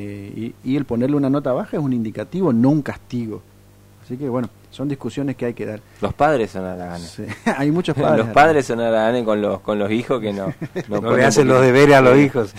Y el ponerle una nota baja es un indicativo, no un castigo. Así que bueno, son discusiones que hay que dar. Los padres son haraganes. Sí. Hay muchos padres. Los padres son haraganes con los hijos que no le hacen los deberes a los hijos.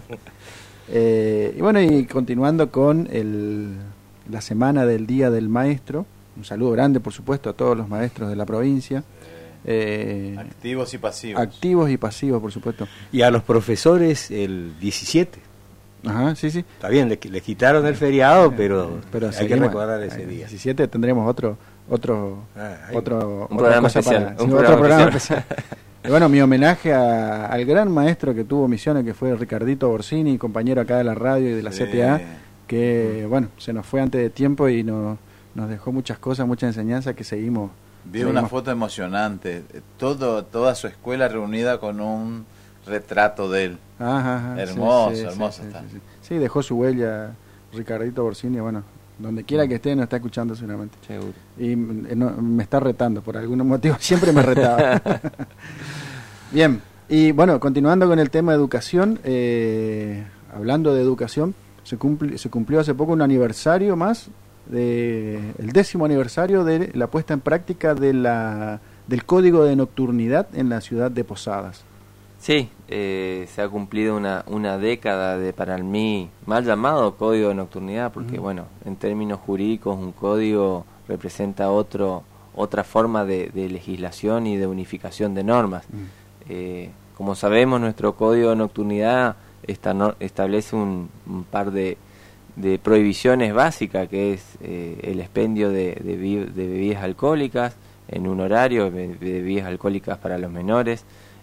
Y bueno, y continuando con la semana del Día del Maestro, un saludo grande por supuesto a todos los maestros de la provincia. Activos y pasivos. Activos y pasivos, por supuesto. Y a los profesores el 17. Ajá, sí. Está bien, le quitaron el feriado, pero hay que recordar ese día. El 17 tendremos otro programa especial. Otro programa especial. Y bueno, mi homenaje al gran maestro que tuvo Misiones, que fue Ricardito Borsini, compañero acá de la radio y de la CTA, que bueno, se nos fue antes de tiempo y nos dejó muchas cosas, mucha enseñanza que seguimos. Vi una foto emocionante, toda su escuela reunida con un retrato de él. Ajá, hermoso, sí, hermoso sí, está. Sí, dejó su huella Ricardito Borsini, bueno, Donde quiera que esté, nos está escuchando seguramente. Seguro. Y me está retando, por algún motivo, siempre me retaba. Bien, y bueno, continuando con el tema de educación, hablando de educación, se cumplió hace poco un aniversario más, el 10º aniversario de la puesta en práctica del Código de Nocturnidad en la ciudad de Posadas. Sí, se ha cumplido una década de, para mí, mal llamado Código de Nocturnidad, porque bueno, en términos jurídicos un código representa otra forma de legislación y de unificación de normas. Como sabemos, nuestro Código de Nocturnidad establece un par de prohibiciones básicas, que es el expendio de bebidas alcohólicas en un horario, de bebidas alcohólicas para los menores,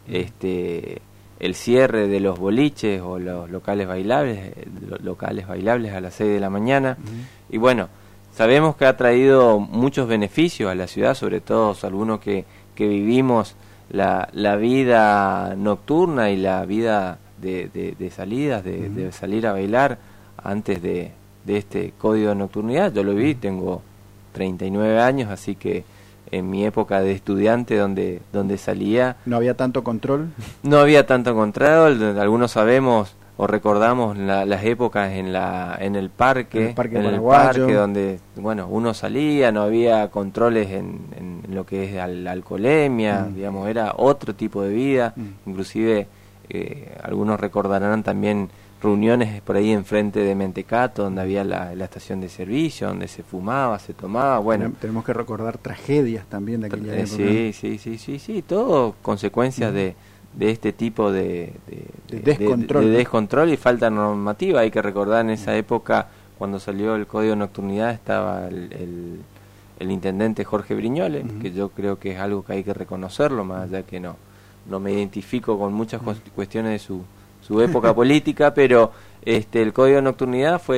el cierre de los boliches o los locales bailables a las 6 de la mañana. Y bueno, sabemos que ha traído muchos beneficios a la ciudad, sobre todo algunos que vivimos la vida nocturna y la vida de salidas, de salir a bailar antes de este Código de Nocturnidad. Yo lo vi, tengo 39 años, así que en mi época de estudiante donde salía... ¿No había tanto control? No había tanto control, algunos sabemos o recordamos las épocas en el parque donde bueno, uno salía, no había controles en lo que es la alcoholemia, digamos, era otro tipo de vida, inclusive algunos recordarán también reuniones por ahí enfrente de Mentecato, donde había la estación de servicio, donde se fumaba, se tomaba, bueno. Tenemos que recordar tragedias también de aquella época. Sí, todo consecuencias de este tipo de descontrol, de descontrol y falta normativa. Hay que recordar en esa época, cuando salió el Código de Nocturnidad, estaba el intendente Jorge Briñoles, que yo creo que es algo que hay que reconocerlo, más allá que no me identifico con muchas cuestiones de su época política, pero el Código de Nocturnidad fue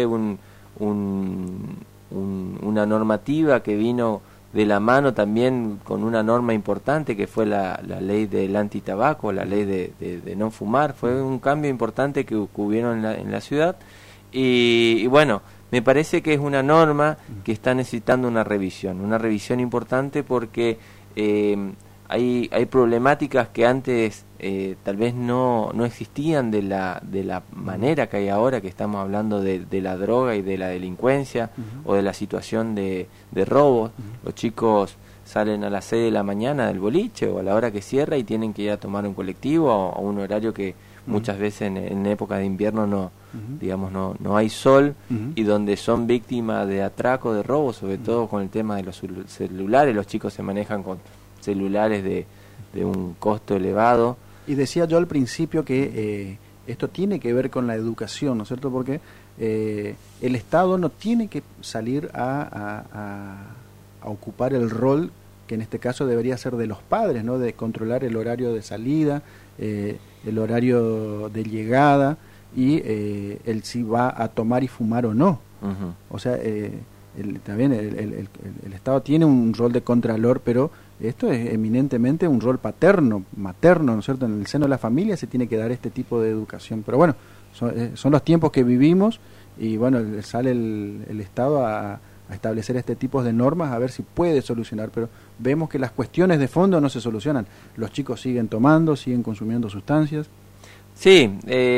una normativa que vino de la mano también con una norma importante que fue la ley del antitabaco, la ley de no fumar. Fue un cambio importante que hubieron en la ciudad y bueno, me parece que es una norma que está necesitando una revisión importante, porque hay problemáticas que antes tal vez no existían de la manera que hay ahora, que estamos hablando de la droga y de la delincuencia, o de la situación de robos. Los chicos salen a las 6 de la mañana del boliche o a la hora que cierra y tienen que ir a tomar un colectivo a un horario que muchas veces en época de invierno no hay sol, y donde son víctimas de atraco, de robo, sobre todo con el tema de los celulares. Los chicos se manejan con celulares de un costo elevado. Y decía yo al principio que esto tiene que ver con la educación, ¿no es cierto? Porque el Estado no tiene que salir a ocupar el rol que en este caso debería ser de los padres, ¿no? De controlar el horario de salida, el horario de llegada y el si va a tomar y fumar o no. O sea, también el Estado tiene un rol de contralor, pero esto es eminentemente un rol materno, ¿no es cierto? En el seno de la familia se tiene que dar este tipo de educación. Pero bueno, son los tiempos que vivimos y bueno, sale el Estado a establecer este tipo de normas a ver si puede solucionar, pero vemos que las cuestiones de fondo no se solucionan. Los chicos siguen tomando, siguen consumiendo sustancias. Sí,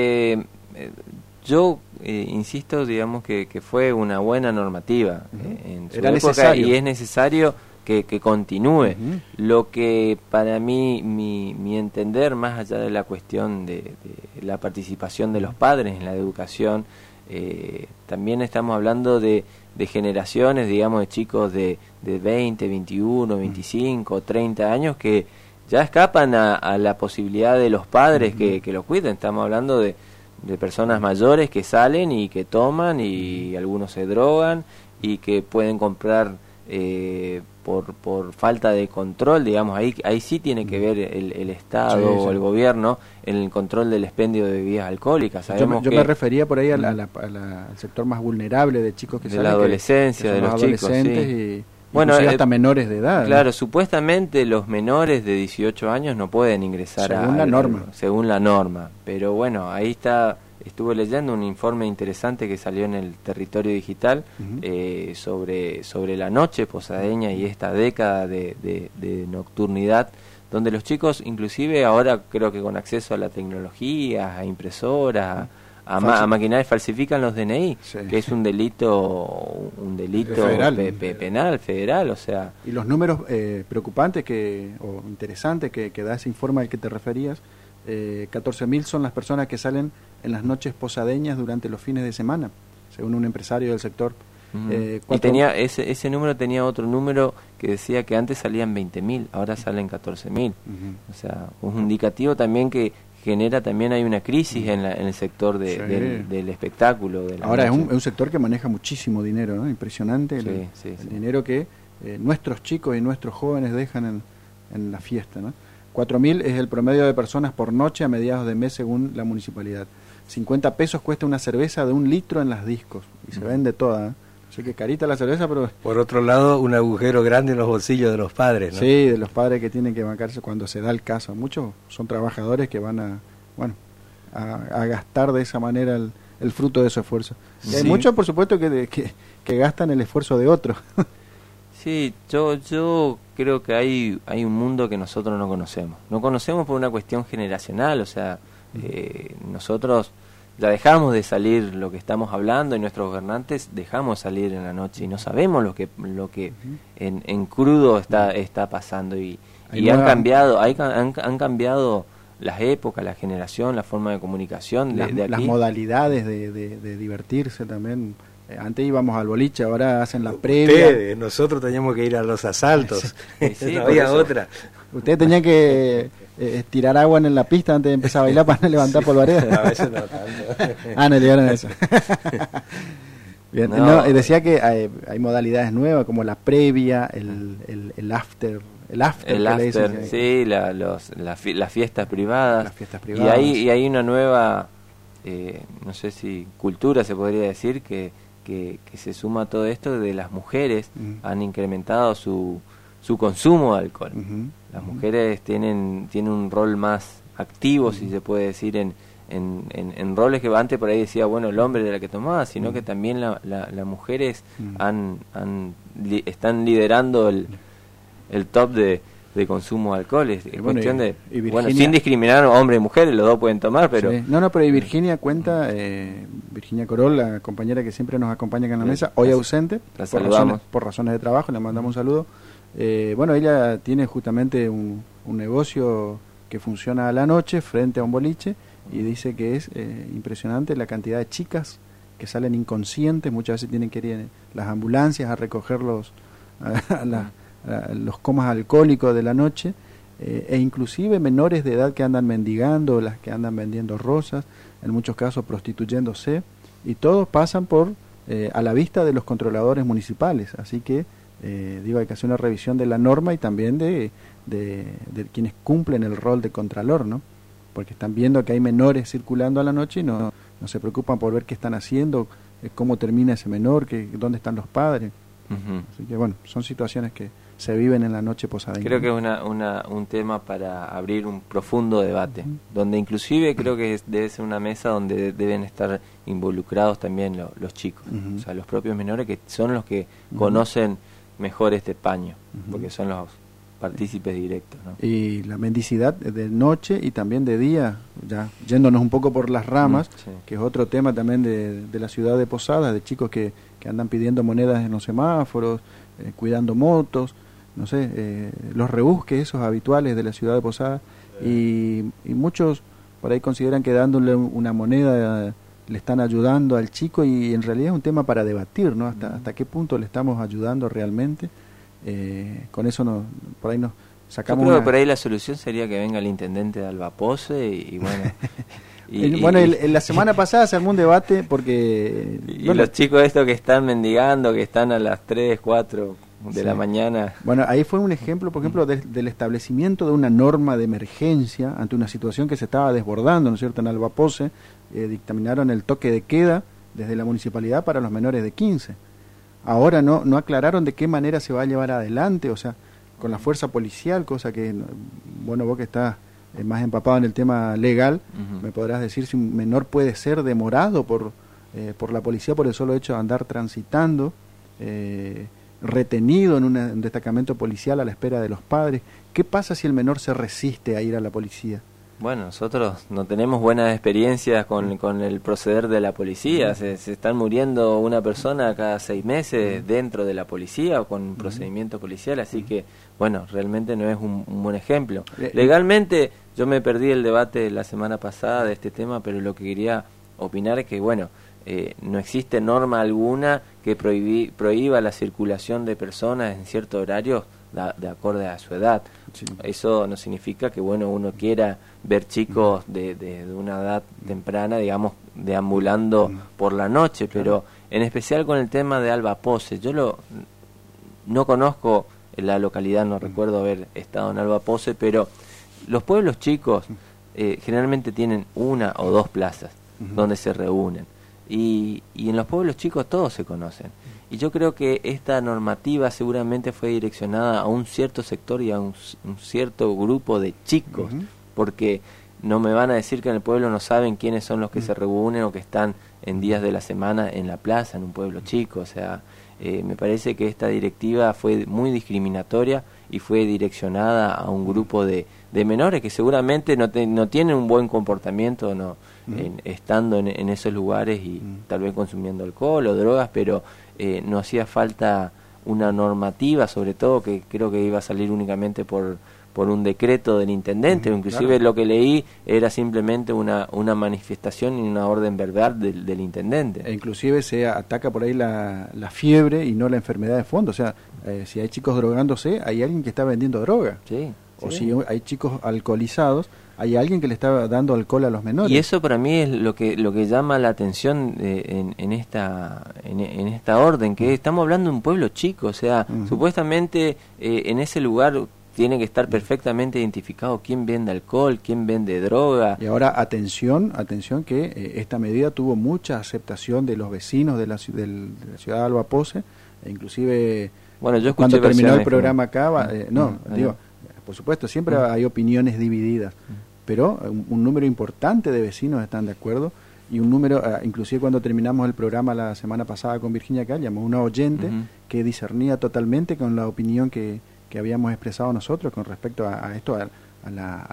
yo insisto, digamos que fue una buena normativa en su época, y es necesario que continúe. Lo que para mí, mi entender, más allá de la cuestión de la participación de los padres en la educación, también estamos hablando de generaciones, digamos, de chicos de 20, 21, 25, 30 años que ya escapan a la posibilidad de los padres que lo cuiden. Estamos hablando de personas mayores que salen y que toman, y algunos se drogan y que pueden comprar por falta de control, digamos. Ahí sí tiene que ver el Estado o el gobierno en el control del expendio de bebidas alcohólicas. Sabemos yo me refería por ahí al sector más vulnerable de chicos que de la adolescencia, de los chicos, y bueno, hasta menores de edad. Claro, supuestamente los menores de 18 años no pueden ingresar según la norma, pero bueno, ahí está estuve leyendo un informe interesante que salió en el Territorio Digital sobre la noche posadeña y esta década de nocturnidad, donde los chicos, inclusive ahora creo que con acceso a la tecnología, a impresoras, a maquinaria, falsifican los DNI, que es un delito federal. Penal, federal, o sea. Y los números preocupantes o interesantes que da ese informe al que te referías, 14.000 son las personas que salen en las noches posadeñas durante los fines de semana, según un empresario del sector. Y tenía ese número tenía otro número que decía que antes salían 20.000, ahora salen 14.000. O sea, un indicativo también que genera también hay una crisis en el sector del espectáculo. Ahora es un sector que maneja muchísimo dinero, ¿no? Impresionante el dinero que nuestros chicos y nuestros jóvenes dejan en la fiesta, ¿no? 4.000 es el promedio de personas por noche a mediados de mes según la municipalidad. 50 pesos cuesta una cerveza de 1 litro en las discos y se vende toda, ¿eh? Así que carita la cerveza, pero... Por otro lado, un agujero grande en los bolsillos de los padres, ¿no? Sí, de los padres que tienen que bancarse cuando se da el caso. Muchos son trabajadores que van a gastar de esa manera el fruto de su esfuerzo. Y hay muchos, por supuesto, que gastan el esfuerzo de otros. Sí, yo creo que hay un mundo que nosotros no conocemos. No conocemos por una cuestión generacional, o sea, nosotros ya dejamos de salir lo que estamos hablando y nuestros gobernantes dejamos salir en la noche y no sabemos lo que en crudo está pasando y han cambiado las épocas, la generación, la forma de comunicación de aquí. Las modalidades de divertirse también. Antes íbamos al boliche, ahora hacen la previa. Ustedes, nosotros teníamos que ir a los asaltos. Sí, no había otra. Ustedes tenían que tirar agua en la pista antes de empezar a bailar para no levantar polvareda. A veces no tanto. No llegaron a eso. Bien, decía que hay modalidades nuevas como la previa, el after. El after, sí, las fiestas privadas. Las fiestas privadas. Y hay una nueva, no sé si cultura se podría decir, que se suma a todo esto de las mujeres. Han incrementado su consumo de alcohol. Las mujeres tienen un rol más activo, si se puede decir, en roles que antes por ahí decía, bueno, el hombre era el que tomaba, sino que también las mujeres están liderando el top de consumo de alcohol. Es cuestión de sin discriminar hombres y mujeres, los dos pueden tomar, pero sí. Pero y Virginia cuenta, Virginia Corol, la compañera que siempre nos acompaña acá en la mesa, hoy ausente por razones de trabajo, le mandamos un saludo. Ella tiene justamente un negocio que funciona a la noche frente a un boliche y dice que es impresionante la cantidad de chicas que salen inconscientes, muchas veces tienen que ir las ambulancias a recogerlos los comas alcohólicos de la noche, e inclusive menores de edad que andan mendigando, las que andan vendiendo rosas, en muchos casos prostituyéndose, y todos pasan por a la vista de los controladores municipales. Así que hay que hacer una revisión de la norma y también de quienes cumplen el rol de contralor, ¿no? Porque están viendo que hay menores circulando a la noche y no se preocupan por ver qué están haciendo, cómo termina ese menor, dónde están los padres. Así que son situaciones que se viven en la noche posadeña. Creo que es un tema para abrir un profundo debate, donde inclusive creo que debe ser una mesa donde deben estar involucrados también los chicos, o sea, los propios menores, que son los que conocen mejor este paño, porque son los partícipes directos, ¿no? Y la mendicidad de noche y también de día, ya yéndonos un poco por las ramas, que es otro tema también de la ciudad de Posadas, de chicos que andan pidiendo monedas en los semáforos, cuidando motos, no sé, los rebusques esos habituales de la ciudad de Posadas, y muchos por ahí consideran que dándole una moneda le están ayudando al chico, y en realidad es un tema para debatir, ¿no? Hasta qué punto le estamos ayudando realmente. Con eso por ahí nos sacamos. Yo creo que por ahí la solución sería que venga el intendente de Albapose y la semana pasada se armó un debate porque los chicos estos que están mendigando, que están a las 3, 4 de la mañana. Ahí fue un ejemplo, por ejemplo, del establecimiento de una norma de emergencia ante una situación que se estaba desbordando, ¿no es cierto? En Albapose dictaminaron el toque de queda desde la municipalidad para los menores de 15. Ahora no aclararon de qué manera se va a llevar adelante, o sea, con la fuerza policial, cosa que, vos que estás más empapado en el tema legal, me podrás decir si un menor puede ser demorado por la policía por el solo hecho de andar transitando, retenido en un destacamento policial a la espera de los padres. ¿Qué pasa si el menor se resiste a ir a la policía? Bueno, nosotros no tenemos buenas experiencias con el proceder de la policía. Se están muriendo una persona cada 6 meses dentro de la policía o con un procedimiento policial, así que, bueno, realmente no es un buen ejemplo. Legalmente, yo me perdí el debate la semana pasada de este tema, pero lo que quería opinar es que, bueno, no existe norma alguna que prohíba la circulación de personas en ciertos horarios de acorde a su edad. Sí. Eso no significa que, bueno, uno quiera ver chicos de una edad temprana, digamos, deambulando por la noche, pero en especial con el tema de Alba Pose. Yo no conozco la localidad, no recuerdo haber estado en Alba Pose, pero los pueblos chicos generalmente tienen 1 o 2 plazas donde se reúnen. Y en los pueblos chicos todos se conocen. Y yo creo que esta normativa seguramente fue direccionada a un cierto sector y a un cierto grupo de chicos, porque no me van a decir que en el pueblo no saben quiénes son los que se reúnen o que están en días de la semana en la plaza, en un pueblo chico. O sea, me parece que esta directiva fue muy discriminatoria y fue direccionada a un grupo de menores que seguramente no tienen un buen comportamiento estando en esos lugares y tal vez consumiendo alcohol o drogas, pero no hacía falta una normativa, sobre todo que creo que iba a salir únicamente por un decreto del intendente, inclusive claro. Lo que leí era simplemente una manifestación y una orden verbal del intendente. E inclusive se ataca por ahí la fiebre y no la enfermedad de fondo, o sea, si hay chicos drogándose, hay alguien que está vendiendo droga. Sí. O si hay chicos alcoholizados, hay alguien que le está dando alcohol a los menores. Y eso para mí es lo que llama la atención en esta orden, que estamos hablando de un pueblo chico, o sea, supuestamente en ese lugar tiene que estar perfectamente identificado quién vende alcohol, quién vende droga. Y ahora atención que esta medida tuvo mucha aceptación de los vecinos de la ciudad de Alba Pose, e inclusive bueno, yo cuando terminó el programa acá, digo, por supuesto, siempre hay opiniones divididas, pero un número importante de vecinos están de acuerdo, y un número, inclusive cuando terminamos el programa la semana pasada con Virginia Cal, llamó una oyente que discernía totalmente con la opinión que habíamos expresado nosotros con respecto a esto, a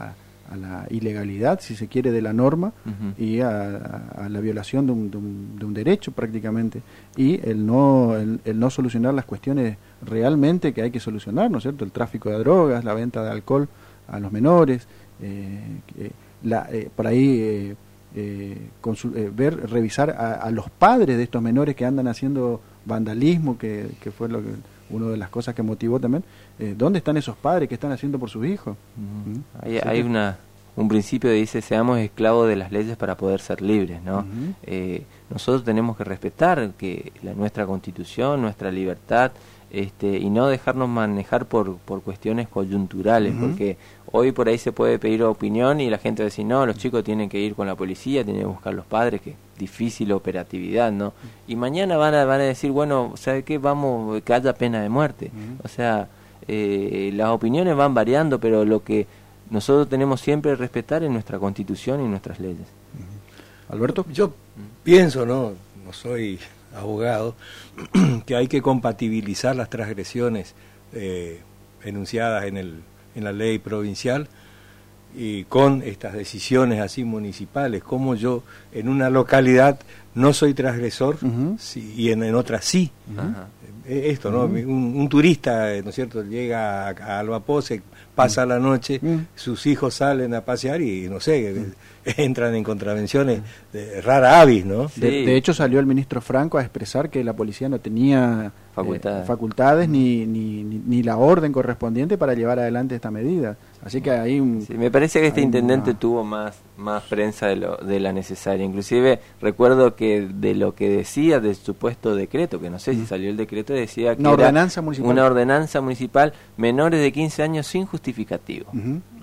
la ilegalidad, si se quiere, de la norma y a la violación de un derecho prácticamente, y el no solucionar las cuestiones realmente que hay que solucionar, ¿no es cierto? El tráfico de drogas, la venta de alcohol a los menores, por ahí revisar a los padres de estos menores que andan haciendo vandalismo, que fue una de las cosas que motivó también. ¿Dónde están esos padres que están haciendo por sus hijos? Hay un principio que dice: seamos esclavos de las leyes para poder ser libres, ¿no? Nosotros tenemos que respetar nuestra Constitución, nuestra libertad, y no dejarnos manejar por cuestiones coyunturales, porque hoy por ahí se puede pedir opinión y la gente va a decir: no, los chicos tienen que ir con la policía, tienen que buscar los padres, que difícil operatividad, ¿no? Y mañana van a decir: bueno, ¿sabe qué? Vamos, que haya pena de muerte. O sea, las opiniones van variando, pero lo que nosotros tenemos siempre que respetar es nuestra Constitución y nuestras leyes. Alberto, yo pienso, no soy abogado, que hay que compatibilizar las transgresiones enunciadas en la ley provincial y con estas decisiones así municipales, como yo en una localidad no soy transgresor y en otra sí. Esto, ¿no? Un turista, ¿no es cierto?, llega a Alba Pose, pasa la noche, sus hijos salen a pasear y, no sé, entran en contravenciones de rara avis, ¿no? Sí. De hecho, salió el ministro Franco a expresar que la policía no tenía facultades ni la orden correspondiente para llevar adelante esta medida. Así que hay me parece que este intendente tuvo más prensa de la necesaria. Inclusive recuerdo que de lo que decía del supuesto decreto, que no sé si salió el decreto, decía que una ordenanza municipal, menores de 15 años sin justificativo.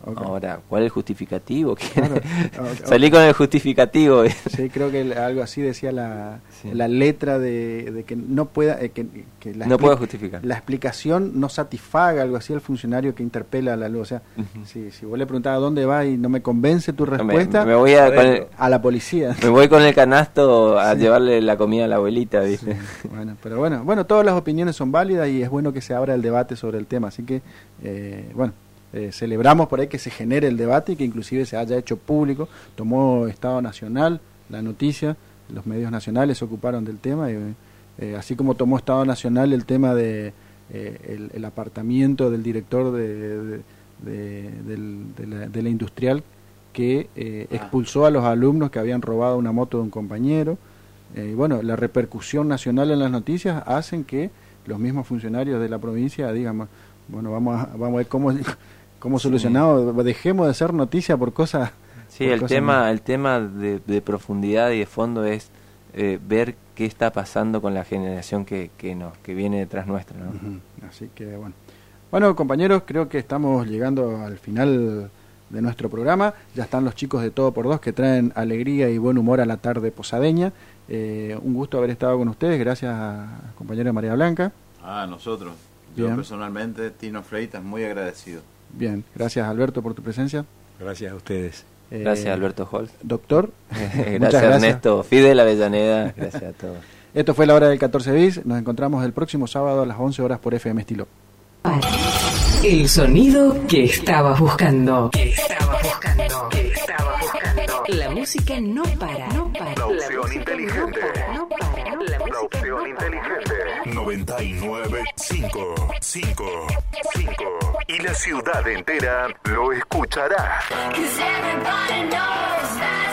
Ahora, ¿cuál es el justificativo? Claro. Salí con el justificativo. Sí, creo que algo así decía la letra de que no pueda que no pueda justificar. La explicación no satisfaga, algo así, al funcionario que interpela a la luz. O sea, si vos le preguntás a dónde va y no me convence tu respuesta, me voy a la policía. Me voy con el canasto a llevarle la comida a la abuelita, ¿viste? Sí. Pero bueno, todas las opiniones son válidas y es bueno que se abra el debate sobre el tema. Así que, celebramos por ahí que se genere el debate y que inclusive se haya hecho público. Tomó Estado Nacional la noticia, los medios nacionales se ocuparon del tema, y, así como tomó Estado Nacional el tema de el apartamiento del director de la industrial que expulsó a los alumnos que habían robado una moto de un compañero. Y bueno, la repercusión nacional en las noticias hacen que los mismos funcionarios de la provincia digan, bueno, vamos a ver cómo solucionamos, dejemos de ser noticia por cosas. Sí, el tema de profundidad y de fondo es ver qué está pasando con la generación que viene detrás nuestra, ¿no? Así que bueno, compañeros, creo que estamos llegando al final de nuestro programa. Ya están los chicos de Todo por Dos que traen alegría y buen humor a la tarde posadeña. Un gusto haber estado con ustedes. Gracias a compañera María Blanca. Nosotros. Yo personalmente, Tino Freitas, muy agradecido. Bien, gracias Alberto por tu presencia. Gracias a ustedes. Gracias Alberto Holz. Doctor. Gracias Ernesto Fidel Avellaneda. Gracias a todos. Esto fue La Hora del 14 bis. Nos encontramos el próximo sábado a las 11 horas por FM Estilo. El sonido que estabas buscando. La música no para. La opción inteligente. La opción inteligente. 99.5. Y la ciudad entera lo escuchará. 'Cause everybody knows that